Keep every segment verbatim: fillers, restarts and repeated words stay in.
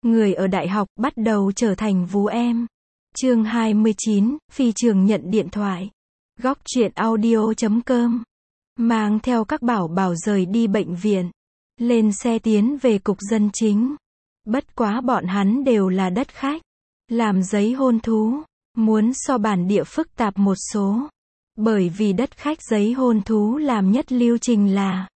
người ở đại học bắt đầu trở thành vú em. Chương hai mươi chín, phi trường nhận điện thoại. Góc truyện audio chấm com. Mang theo các bảo bảo rời đi bệnh viện. Lên xe tiến về cục dân chính. Bất quá bọn hắn đều là đất khách. Làm giấy hôn thú. Muốn so bản địa phức tạp một số. Bởi vì đất khách giấy hôn thú làm nhất lưu trình là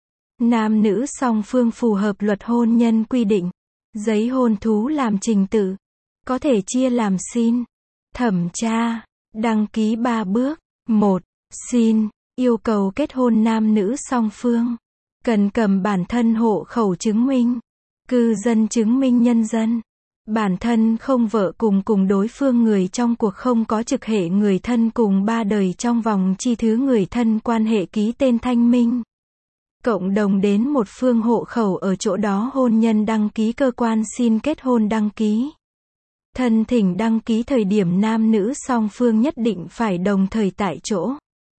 nam nữ song phương phù hợp luật hôn nhân quy định. Giấy hôn thú làm trình tự. Có thể chia làm xin, thẩm tra, đăng ký ba bước. một. Xin, yêu cầu kết hôn nam nữ song phương. Cần cầm bản thân hộ khẩu chứng minh, cư dân chứng minh nhân dân. Bản thân không vợ cùng cùng đối phương người trong cuộc không có trực hệ người thân cùng ba đời trong vòng chi thứ người thân quan hệ ký tên thanh minh. Cộng đồng đến một phương hộ khẩu ở chỗ đó hôn nhân đăng ký cơ quan xin kết hôn đăng ký. Thân thỉnh đăng ký thời điểm nam nữ song phương nhất định phải đồng thời tại chỗ.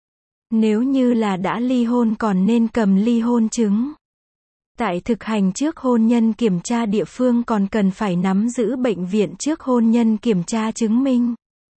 Nếu như là đã ly hôn còn nên cầm ly hôn chứng. Tại thực hành trước hôn nhân kiểm tra địa phương còn cần phải nắm giữ bệnh viện trước hôn nhân kiểm tra chứng minh.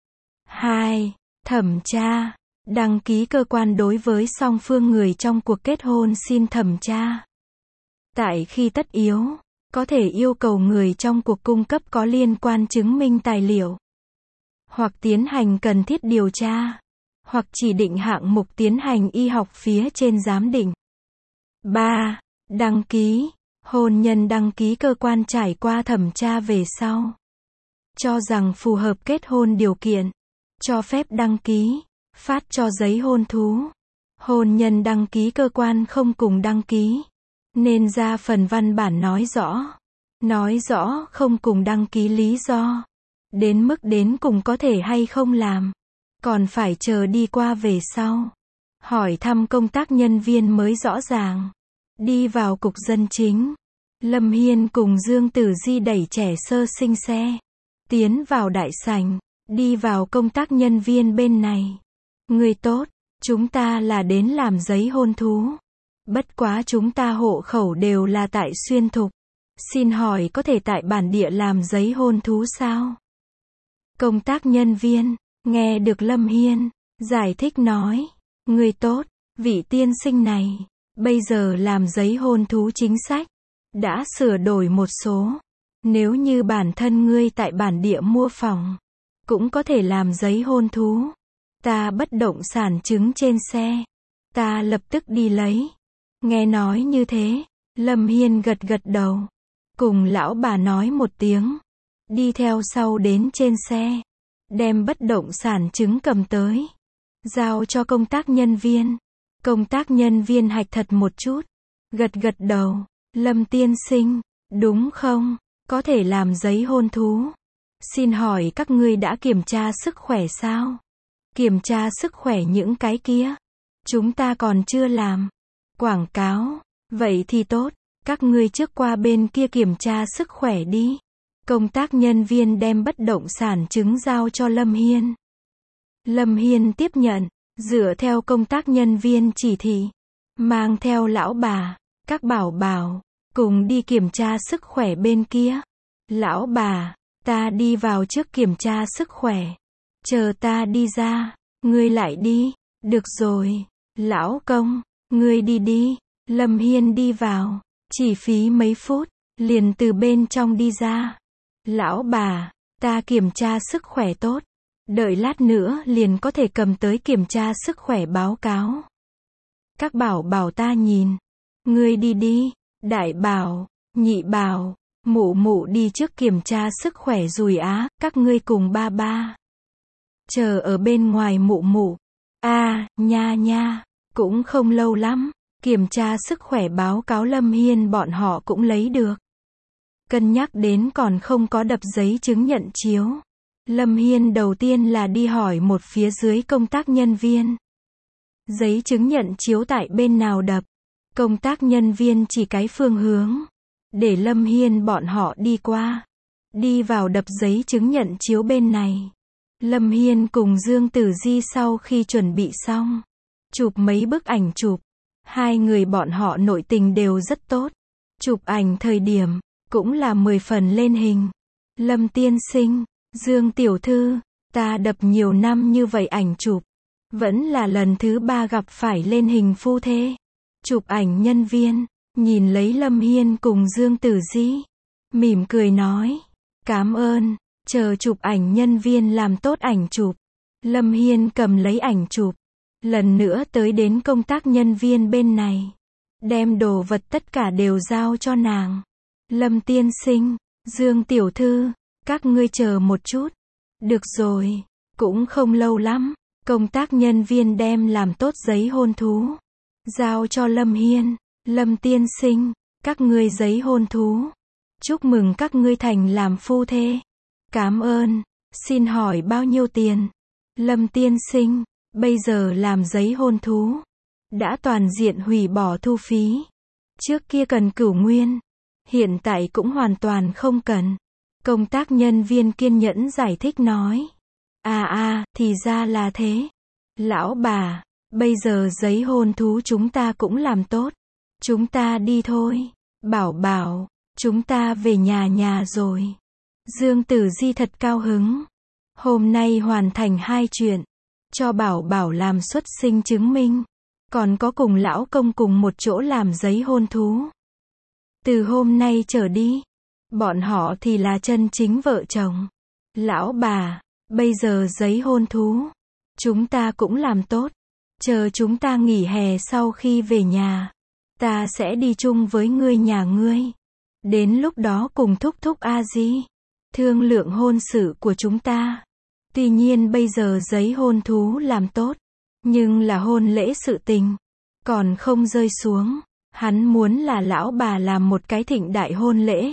hai. Thẩm tra. Đăng ký cơ quan đối với song phương người trong cuộc kết hôn xin thẩm tra. Tại khi tất yếu, có thể yêu cầu người trong cuộc cung cấp có liên quan chứng minh tài liệu. Hoặc tiến hành cần thiết điều tra. Hoặc chỉ định hạng mục tiến hành y học phía trên giám định. ba. Đăng ký. Hôn nhân đăng ký cơ quan trải qua thẩm tra về sau. Cho rằng phù hợp kết hôn điều kiện. Cho phép đăng ký. Phát cho giấy hôn thú. Hôn nhân đăng ký cơ quan không cùng đăng ký. Nên ra phần văn bản nói rõ. Nói rõ không cùng đăng ký lý do. Đến mức đến cùng có thể hay không làm. Còn phải chờ đi qua về sau. Hỏi thăm công tác nhân viên mới rõ ràng. Đi vào cục dân chính. Lâm Hiên cùng Dương Tử Di đẩy trẻ sơ sinh xe. Tiến vào đại sảnh. Đi vào công tác nhân viên bên này. Người tốt, chúng ta là đến làm giấy hôn thú. Bất quá chúng ta hộ khẩu đều là tại Xuyên Thục. Xin hỏi có thể tại bản địa làm giấy hôn thú sao? Công tác nhân viên, nghe được Lâm Hiên, giải thích nói. Người tốt, vị tiên sinh này, bây giờ làm giấy hôn thú chính sách. Đã sửa đổi một số. Nếu như bản thân ngươi tại bản địa mua phòng, cũng có thể làm giấy hôn thú. Ta bất động sản chứng trên xe. Ta lập tức đi lấy. Nghe nói như thế, Lâm Hiên gật gật đầu. Cùng lão bà nói một tiếng. Đi theo sau đến trên xe. Đem bất động sản chứng cầm tới. Giao cho công tác nhân viên. Công tác nhân viên hạch thật một chút. Gật gật đầu. Lâm tiên sinh, đúng không? Có thể làm giấy hôn thú. Xin hỏi các ngươi đã kiểm tra sức khỏe sao? Kiểm tra sức khỏe những cái kia. Chúng ta còn chưa làm. Quảng cáo. Vậy thì tốt. Các ngươi trước qua bên kia kiểm tra sức khỏe đi. Công tác nhân viên đem bất động sản chứng giao cho Lâm Hiên. Lâm Hiên tiếp nhận. Dựa theo công tác nhân viên chỉ thị. Mang theo lão bà. Các bảo bảo. Cùng đi kiểm tra sức khỏe bên kia. Lão bà. Ta đi vào trước kiểm tra sức khỏe. Chờ ta đi ra, ngươi lại đi. Được rồi, lão công, ngươi đi đi. Lâm Hiên đi vào, chỉ phí mấy phút, liền từ bên trong đi ra. Lão bà, ta kiểm tra sức khỏe tốt. Đợi lát nữa liền có thể cầm tới kiểm tra sức khỏe báo cáo. Các bảo bảo ta nhìn. Ngươi đi đi, đại bảo, nhị bảo, mụ mụ đi trước kiểm tra sức khỏe rồi á, các ngươi cùng ba ba. Chờ ở bên ngoài mụ mụ. A, à, nha nha, cũng không lâu lắm, kiểm tra sức khỏe báo cáo Lâm Hiên bọn họ cũng lấy được. Cân nhắc đến còn không có đập giấy chứng nhận chiếu. Lâm Hiên đầu tiên là đi hỏi một phía dưới công tác nhân viên. Giấy chứng nhận chiếu tại bên nào đập? Công tác nhân viên chỉ cái phương hướng. Để Lâm Hiên bọn họ đi qua. Đi vào đập giấy chứng nhận chiếu bên này. Lâm Hiên cùng Dương Tử Di sau khi chuẩn bị xong, chụp mấy bức ảnh chụp. Hai người bọn họ nội tình đều rất tốt. Chụp ảnh thời điểm, cũng là mười phần lên hình. Lâm tiên sinh, Dương tiểu thư, ta đập nhiều năm như vậy ảnh chụp, vẫn là lần thứ ba gặp phải lên hình phu thê. Chụp ảnh nhân viên, nhìn lấy Lâm Hiên cùng Dương Tử Di, mỉm cười nói, cảm ơn, chờ chụp ảnh nhân viên làm tốt ảnh chụp. Lâm Hiên cầm lấy ảnh chụp, lần nữa tới đến công tác nhân viên bên này, đem đồ vật tất cả đều giao cho nàng. Lâm tiên sinh, Dương tiểu thư, các ngươi chờ một chút. Được rồi, cũng không lâu lắm, công tác nhân viên đem làm tốt giấy hôn thú, giao cho Lâm Hiên. Lâm tiên sinh, các ngươi giấy hôn thú. Chúc mừng các ngươi thành làm phu thê. Cảm ơn, xin hỏi bao nhiêu tiền? Lâm tiên sinh, bây giờ làm giấy hôn thú, đã toàn diện hủy bỏ thu phí. Trước kia cần cửu nguyên, hiện tại cũng hoàn toàn không cần. Công tác nhân viên kiên nhẫn giải thích nói. À à, thì ra là thế. Lão bà, bây giờ giấy hôn thú chúng ta cũng làm tốt. Chúng ta đi thôi. Bảo bảo, chúng ta về nhà nhà rồi. Dương Tử Di thật cao hứng. Hôm nay hoàn thành hai chuyện. Cho bảo bảo làm xuất sinh chứng minh. Còn có cùng lão công cùng một chỗ làm giấy hôn thú. Từ hôm nay trở đi, bọn họ thì là chân chính vợ chồng. Lão bà, bây giờ giấy hôn thú, chúng ta cũng làm tốt. Chờ chúng ta nghỉ hè sau khi về nhà, ta sẽ đi chung với ngươi nhà ngươi. Đến lúc đó cùng thúc thúc A Di thương lượng hôn sự của chúng ta. Tuy nhiên bây giờ giấy hôn thú làm tốt, nhưng là hôn lễ sự tình còn không rơi xuống. Hắn muốn là lão bà làm một cái thịnh đại hôn lễ,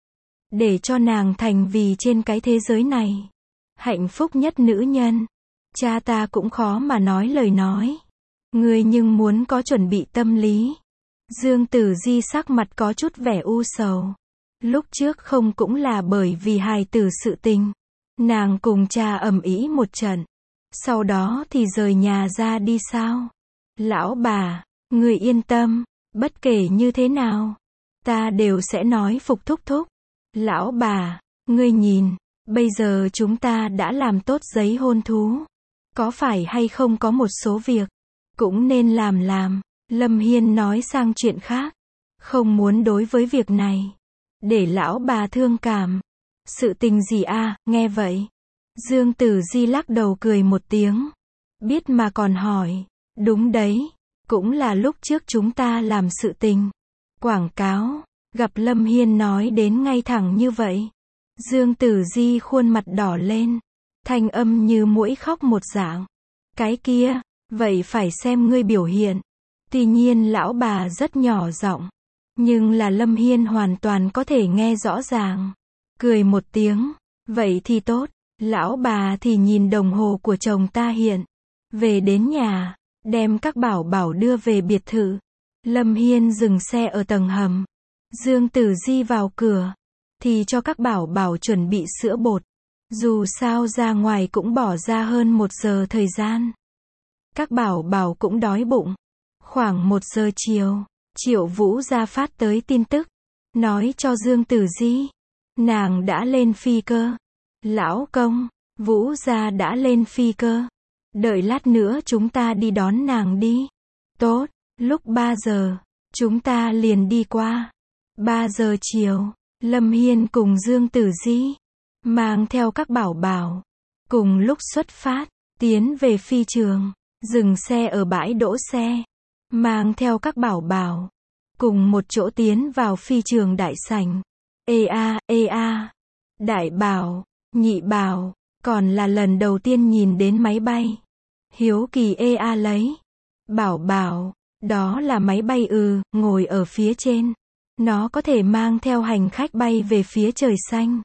để cho nàng thành vì trên cái thế giới này hạnh phúc nhất nữ nhân. Cha ta cũng khó mà nói lời nói. Ngươi nhưng muốn có chuẩn bị tâm lý. Dương Tử Di sắc mặt có chút vẻ u sầu. Lúc trước không cũng là bởi vì hài tử sự tình, nàng cùng cha ầm ĩ một trận, sau đó thì rời nhà ra đi sao? Lão bà, ngươi yên tâm, bất kể như thế nào, ta đều sẽ nói phục thúc thúc. Lão bà, ngươi nhìn, bây giờ chúng ta đã làm tốt giấy hôn thú, có phải hay không có một số việc cũng nên làm làm. Lâm Hiên nói sang chuyện khác, không muốn đối với việc này để lão bà thương cảm. Sự tình gì a? Nghe vậy, Dương Tử Di lắc đầu cười một tiếng, biết mà còn hỏi. Đúng đấy, cũng là lúc trước chúng ta làm sự tình quảng cáo. Gặp Lâm Hiên nói đến ngay thẳng như vậy, Dương Tử Di khuôn mặt đỏ lên, thanh âm như muỗi khóc một dạng. Cái kia, vậy phải xem ngươi biểu hiện. Tuy nhiên lão bà rất nhỏ giọng, nhưng là Lâm Hiên hoàn toàn có thể nghe rõ ràng. Cười một tiếng, vậy thì tốt. Lão bà thì nhìn đồng hồ của chồng ta hiện. Về đến nhà, đem các bảo bảo đưa về biệt thự. Lâm Hiên dừng xe ở tầng hầm. Dương Tử Di vào cửa, thì cho các bảo bảo chuẩn bị sữa bột. Dù sao ra ngoài cũng bỏ ra hơn một giờ thời gian. Các bảo bảo cũng đói bụng. Khoảng một giờ chiều, Triệu Vũ Gia phát tới tin tức, nói cho Dương Tử Di, nàng đã lên phi cơ. Lão công, Vũ Gia đã lên phi cơ. Đợi lát nữa chúng ta đi đón nàng đi. Tốt, lúc ba giờ, chúng ta liền đi qua. ba giờ chiều, Lâm Hiên cùng Dương Tử Di mang theo các bảo bảo, cùng lúc xuất phát, tiến về phi trường, dừng xe ở bãi đỗ xe, mang theo các bảo bảo, cùng một chỗ tiến vào phi trường đại sảnh. Ê a, ê a, đại bảo, nhị bảo, còn là lần đầu tiên nhìn đến máy bay. Hiếu kỳ ê a lấy. Bảo bảo, đó là máy bay ư, ngồi ở phía trên. Nó có thể mang theo hành khách bay về phía trời xanh.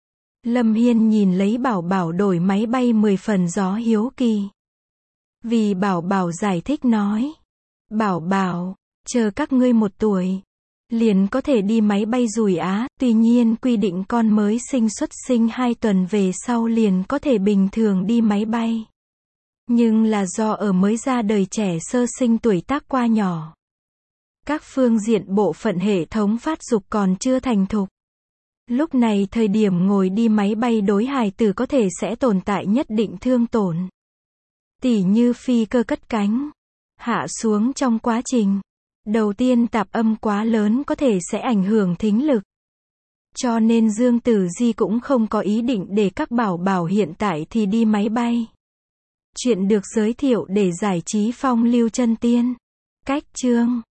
Lâm Hiên nhìn lấy bảo bảo đổi máy bay mười phần gió hiếu kỳ. Vì bảo bảo giải thích nói. Bảo bảo, chờ các ngươi một tuổi, liền có thể đi máy bay rùi Á. Tuy nhiên quy định con mới sinh xuất sinh hai tuần về sau liền có thể bình thường đi máy bay. Nhưng là do ở mới ra đời trẻ sơ sinh tuổi tác qua nhỏ. Các phương diện bộ phận hệ thống phát dục còn chưa thành thục. Lúc này thời điểm ngồi đi máy bay đối hài tử có thể sẽ tồn tại nhất định thương tổn. Tỉ như phi cơ cất cánh, hạ xuống trong quá trình. Đầu tiên tạp âm quá lớn có thể sẽ ảnh hưởng thính lực. Cho nên Dương Tử Di cũng không có ý định để các bảo bảo hiện tại thì đi máy bay. Chuyện được giới thiệu để giải trí phong lưu chân tiên. Cách chương